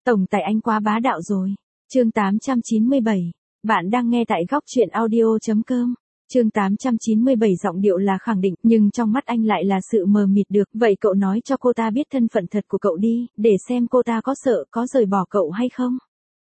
Tổng tài anh quá bá đạo rồi. Chương 897. Bạn đang nghe tại góc truyện audio.com. Chương 897 giọng điệu là khẳng định, nhưng trong mắt anh lại là sự mờ mịt được. Vậy cậu nói cho cô ta biết thân phận thật của cậu đi, để xem cô ta có sợ, có rời bỏ cậu hay không.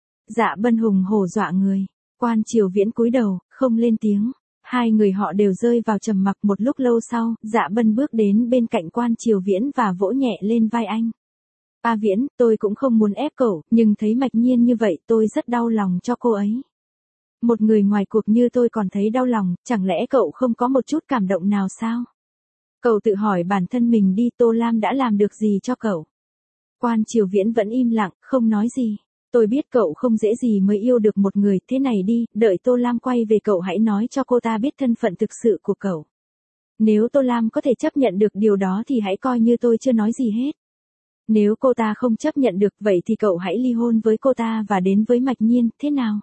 Dạ Bân hùng hổ dọa người. Quan Triều Viễn cúi đầu, không lên tiếng. Hai người họ đều rơi vào trầm mặc. Một lúc lâu sau, Dạ Bân bước đến bên cạnh Quan Triều Viễn và vỗ nhẹ lên vai anh. A Viễn, tôi cũng không muốn ép cậu, nhưng thấy Mạch Nhiên như vậy tôi rất đau lòng cho cô ấy. Một người ngoài cuộc như tôi còn thấy đau lòng, chẳng lẽ cậu không có một chút cảm động nào sao? Cậu tự hỏi bản thân mình đi, Tô Lam đã làm được gì cho cậu? Quan Triều Viễn vẫn im lặng, không nói gì. Tôi biết cậu không dễ gì mới yêu được một người, thế này đi, đợi Tô Lam quay về cậu hãy nói cho cô ta biết thân phận thực sự của cậu. Nếu Tô Lam có thể chấp nhận được điều đó thì hãy coi như tôi chưa nói gì hết. Nếu cô ta không chấp nhận được vậy thì cậu hãy ly hôn với cô ta và đến với Mạch Nhiên, thế nào?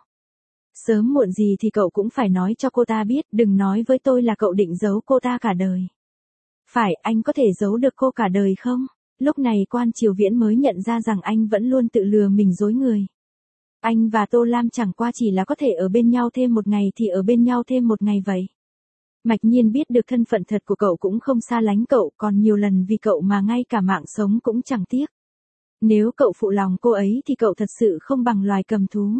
Sớm muộn gì thì cậu cũng phải nói cho cô ta biết, đừng nói với tôi là cậu định giấu cô ta cả đời. Phải, anh có thể giấu được cô cả đời không? Lúc này Quan Triều Viễn mới nhận ra rằng anh vẫn luôn tự lừa mình dối người. Anh và Tô Lam chẳng qua chỉ là có thể ở bên nhau thêm một ngày thì ở bên nhau thêm một ngày vậy. Mạch Nhiên biết được thân phận thật của cậu cũng không xa lánh cậu, còn nhiều lần vì cậu mà ngay cả mạng sống cũng chẳng tiếc. Nếu cậu phụ lòng cô ấy thì cậu thật sự không bằng loài cầm thú.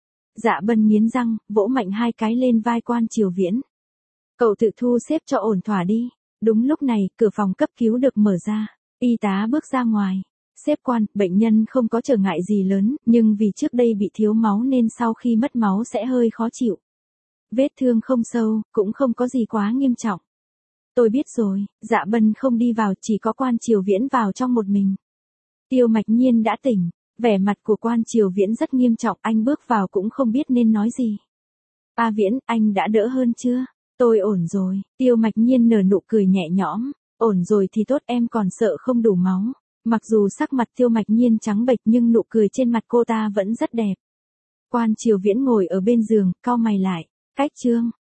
Dạ Bân nghiến răng, vỗ mạnh hai cái lên vai Quan Triều Viễn. Cậu tự thu xếp cho ổn thỏa đi. Đúng lúc này, cửa phòng cấp cứu được mở ra. Y tá bước ra ngoài. Sếp Quan, bệnh nhân không có trở ngại gì lớn, nhưng vì trước đây bị thiếu máu nên sau khi mất máu sẽ hơi khó chịu. Vết thương không sâu, cũng không có gì quá nghiêm trọng. Tôi biết rồi. Dạ Bân không đi vào, chỉ có Quan Triều Viễn vào trong một mình. Tiêu Mạch Nhiên đã tỉnh. Vẻ mặt của Quan Triều Viễn rất nghiêm trọng, anh bước vào cũng không biết nên nói gì. A Viễn, anh đã đỡ hơn chưa? Tôi ổn rồi. Tiêu Mạch Nhiên nở nụ cười nhẹ nhõm. Ổn rồi thì tốt, em còn sợ không đủ máu. Mặc dù sắc mặt Tiêu Mạch Nhiên trắng bệch nhưng nụ cười trên mặt cô ta vẫn rất đẹp. Quan Triều Viễn ngồi ở bên giường, cau mày lại. Cách Trương,